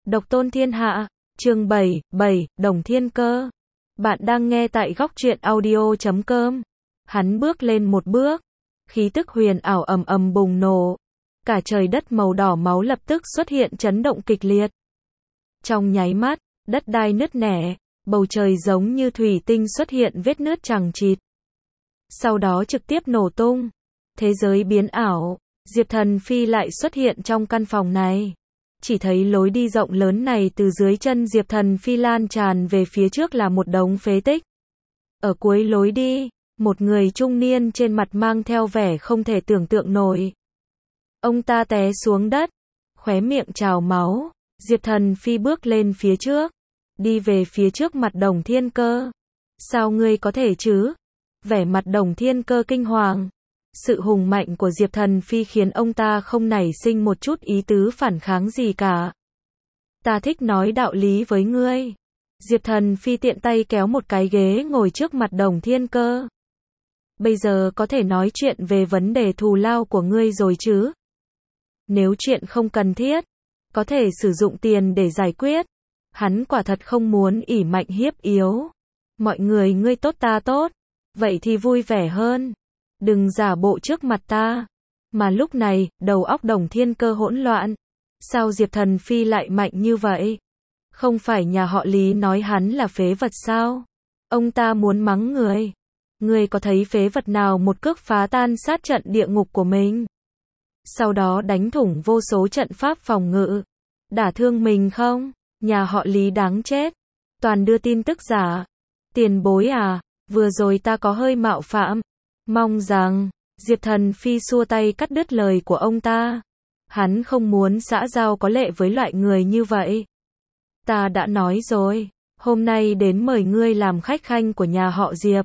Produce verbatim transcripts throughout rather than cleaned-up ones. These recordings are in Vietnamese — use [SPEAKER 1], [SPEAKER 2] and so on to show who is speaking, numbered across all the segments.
[SPEAKER 1] Độc tôn thiên hạ, chương bảy, bảy, Đồng Thiên Cơ. Bạn đang nghe tại góc truyện audio chấm com. Hắn bước lên một bước, khí tức huyền ảo ầm ầm bùng nổ. Cả trời đất màu đỏ máu lập tức xuất hiện chấn động kịch liệt. Trong nháy mắt, đất đai nứt nẻ, bầu trời giống như thủy tinh xuất hiện vết nứt chằng chịt. Sau đó trực tiếp nổ tung. Thế giới biến ảo, Diệp Thần Phi lại xuất hiện trong căn phòng này. Chỉ thấy lối đi rộng lớn này từ dưới chân Diệp Thần Phi lan tràn về phía trước là một đống phế tích. Ở cuối lối đi, một người trung niên trên mặt mang theo vẻ không thể tưởng tượng nổi. Ông ta té xuống đất, khóe miệng trào máu. Diệp Thần Phi bước lên phía trước, đi về phía trước mặt Đồng Thiên Cơ. Sao ngươi có thể chứ? Vẻ mặt Đồng Thiên Cơ kinh hoàng. Sự hùng mạnh của Diệp Thần Phi khiến ông ta không nảy sinh một chút ý tứ phản kháng gì cả. Ta thích nói đạo lý với ngươi. Diệp Thần Phi tiện tay kéo một cái ghế ngồi trước mặt Đồng Thiên Cơ. Bây giờ có thể nói chuyện về vấn đề thù lao của ngươi rồi chứ? Nếu chuyện không cần thiết, có thể sử dụng tiền để giải quyết. Hắn quả thật không muốn ỷ mạnh hiếp yếu. Mọi người ngươi tốt ta tốt, vậy thì vui vẻ hơn. Đừng giả bộ trước mặt ta. Mà lúc này, đầu óc Đồng Thiên Cơ hỗn loạn. Sao Diệp Thần Phi lại mạnh như vậy? Không phải nhà họ Lý nói hắn là phế vật sao? Ông ta muốn mắng người. Người có thấy phế vật nào một cước phá tan sát trận địa ngục của mình? Sau đó đánh thủng vô số trận pháp phòng ngự. Đả thương mình không? Nhà họ Lý đáng chết. Toàn đưa tin tức giả. Tiền bối à, vừa rồi ta có hơi mạo phạm. Mong rằng, Diệp Thần Phi xua tay cắt đứt lời của ông ta. Hắn không muốn xã giao có lệ với loại người như vậy. Ta đã nói rồi, hôm nay đến mời ngươi làm khách khanh của nhà họ Diệp.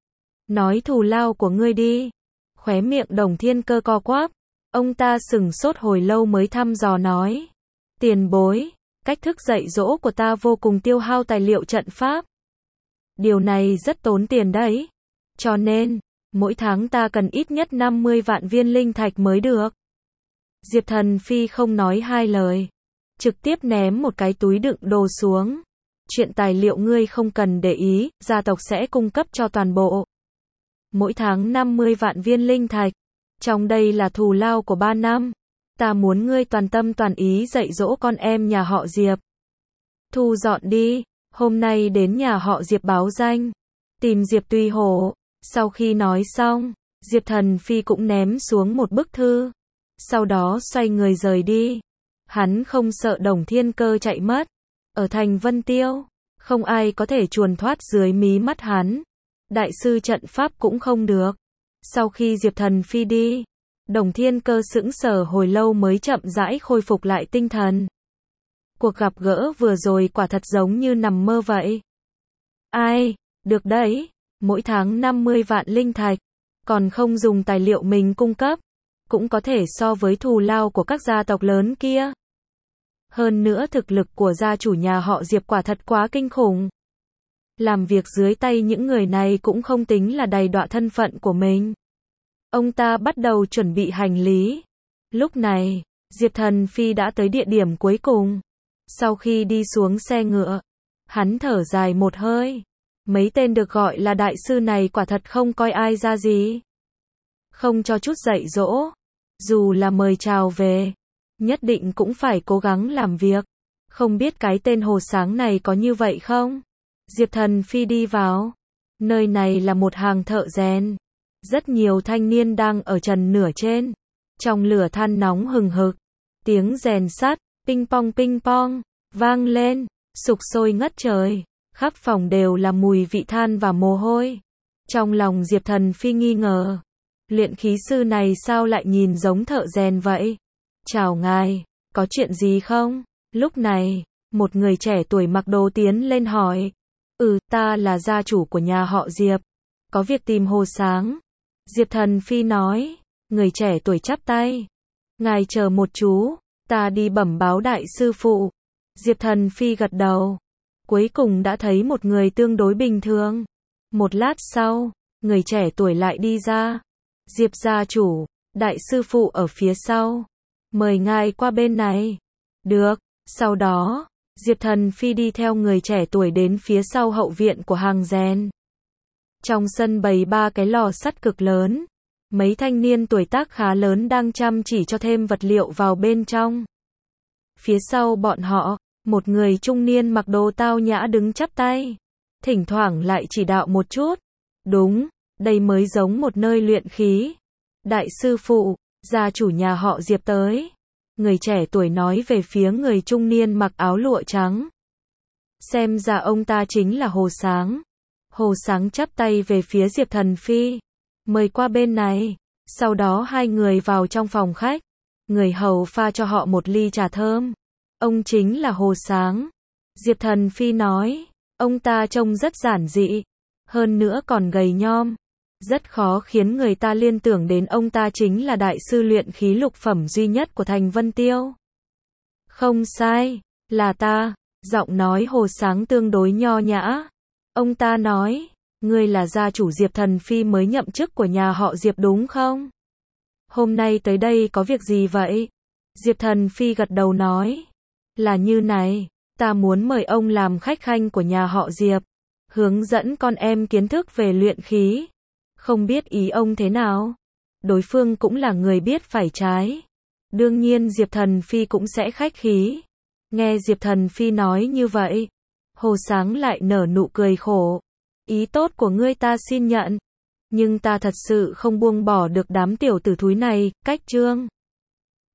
[SPEAKER 1] Nói thù lao của ngươi đi. Khóe miệng Đồng Thiên Cơ co quắp. Ông ta sừng sốt hồi lâu mới thăm dò nói. Tiền bối, cách thức dạy dỗ của ta vô cùng tiêu hao tài liệu trận pháp. Điều này rất tốn tiền đấy. Cho nên, mỗi tháng ta cần ít nhất năm mươi vạn viên linh thạch mới được. Diệp Thần Phi không nói hai lời. Trực tiếp ném một cái túi đựng đồ xuống. Chuyện tài liệu ngươi không cần để ý, gia tộc sẽ cung cấp cho toàn bộ. Mỗi tháng năm mươi vạn viên linh thạch. Trong đây là thù lao của ba năm. Ta muốn ngươi toàn tâm toàn ý dạy dỗ con em nhà họ Diệp. Thu dọn đi, hôm nay đến nhà họ Diệp báo danh. Tìm Diệp Tùy Hổ. Sau khi nói xong, Diệp Thần Phi cũng ném xuống một bức thư. Sau đó xoay người rời đi. Hắn không sợ Đồng Thiên Cơ chạy mất. Ở thành Vân Tiêu, không ai có thể chuồn thoát dưới mí mắt hắn. Đại sư trận pháp cũng không được. Sau khi Diệp Thần Phi đi, Đồng Thiên Cơ sững sờ hồi lâu mới chậm rãi khôi phục lại tinh thần. Cuộc gặp gỡ vừa rồi quả thật giống như nằm mơ vậy. Ai, được đấy. Mỗi tháng năm mươi vạn linh thạch, còn không dùng tài liệu mình cung cấp, cũng có thể so với thù lao của các gia tộc lớn kia. Hơn nữa thực lực của gia chủ nhà họ Diệp quả thật quá kinh khủng. Làm việc dưới tay những người này cũng không tính là đầy đọa thân phận của mình. Ông ta bắt đầu chuẩn bị hành lý. Lúc này, Diệp Thần Phi đã tới địa điểm cuối cùng. Sau khi đi xuống xe ngựa, hắn thở dài một hơi. Mấy tên được gọi là đại sư này quả thật không coi ai ra gì. Không cho chút dạy dỗ. Dù là mời chào về, nhất định cũng phải cố gắng làm việc. Không biết cái tên Hồ Sáng này có như vậy không? Diệp Thần Phi đi vào. Nơi này là một hàng thợ rèn. Rất nhiều thanh niên đang ở trần nửa trên. Trong lửa than nóng hừng hực. Tiếng rèn sắt, ping pong ping pong, vang lên, sục sôi ngất trời. Khắp phòng đều là mùi vị than và mồ hôi. Trong lòng Diệp Thần Phi nghi ngờ. Luyện khí sư này sao lại nhìn giống thợ rèn vậy? Chào ngài, có chuyện gì không? Lúc này, một người trẻ tuổi mặc đồ tiến lên hỏi. Ừ, ta là gia chủ của nhà họ Diệp. Có việc tìm Hồ Sáng. Diệp Thần Phi nói. Người trẻ tuổi chắp tay. Ngài chờ một chú, ta đi bẩm báo đại sư phụ. Diệp Thần Phi gật đầu. Cuối cùng đã thấy một người tương đối bình thường. Một lát sau, người trẻ tuổi lại đi ra. Diệp gia chủ, đại sư phụ ở phía sau. Mời ngài qua bên này. Được, Sau đó, Diệp Thần Phi đi theo người trẻ tuổi đến phía sau hậu viện của hàng rèn. Trong sân bày ba cái lò sắt cực lớn. Mấy thanh niên tuổi tác khá lớn đang chăm chỉ cho thêm vật liệu vào bên trong. Phía sau bọn họ, một người trung niên mặc đồ tao nhã đứng chắp tay. Thỉnh thoảng lại chỉ đạo một chút. Đúng, đây mới giống một nơi luyện khí. Đại sư phụ, gia chủ nhà họ Diệp tới. Người trẻ tuổi nói về phía người trung niên mặc áo lụa trắng. Xem ra ông ta chính là Hồ Sáng. Hồ Sáng chắp tay về phía Diệp Thần Phi. Mời qua bên này. Sau đó hai người vào trong phòng khách. Người hầu pha cho họ một ly trà thơm. Ông chính là Hồ Sáng. Diệp Thần Phi nói. Ông ta trông rất giản dị. Hơn nữa còn gầy nhom. Rất khó khiến người ta liên tưởng đến ông ta chính là đại sư luyện khí lục phẩm duy nhất của thành Vân Tiêu. Không sai, là ta. Giọng nói Hồ Sáng tương đối nho nhã. Ông ta nói, ngươi là gia chủ Diệp Thần Phi mới nhậm chức của nhà họ Diệp đúng không? Hôm nay tới đây có việc gì vậy? Diệp Thần Phi gật đầu nói, là như này, ta muốn mời ông làm khách khanh của nhà họ Diệp, hướng dẫn con em kiến thức về luyện khí. Không biết ý ông thế nào? Đối phương cũng là người biết phải trái. Đương nhiên Diệp Thần Phi cũng sẽ khách khí. Nghe Diệp Thần Phi nói như vậy, Hồ Sáng lại nở nụ cười khổ. Ý tốt của ngươi ta xin nhận. Nhưng ta thật sự không buông bỏ được đám tiểu tử thúi này, cách chương.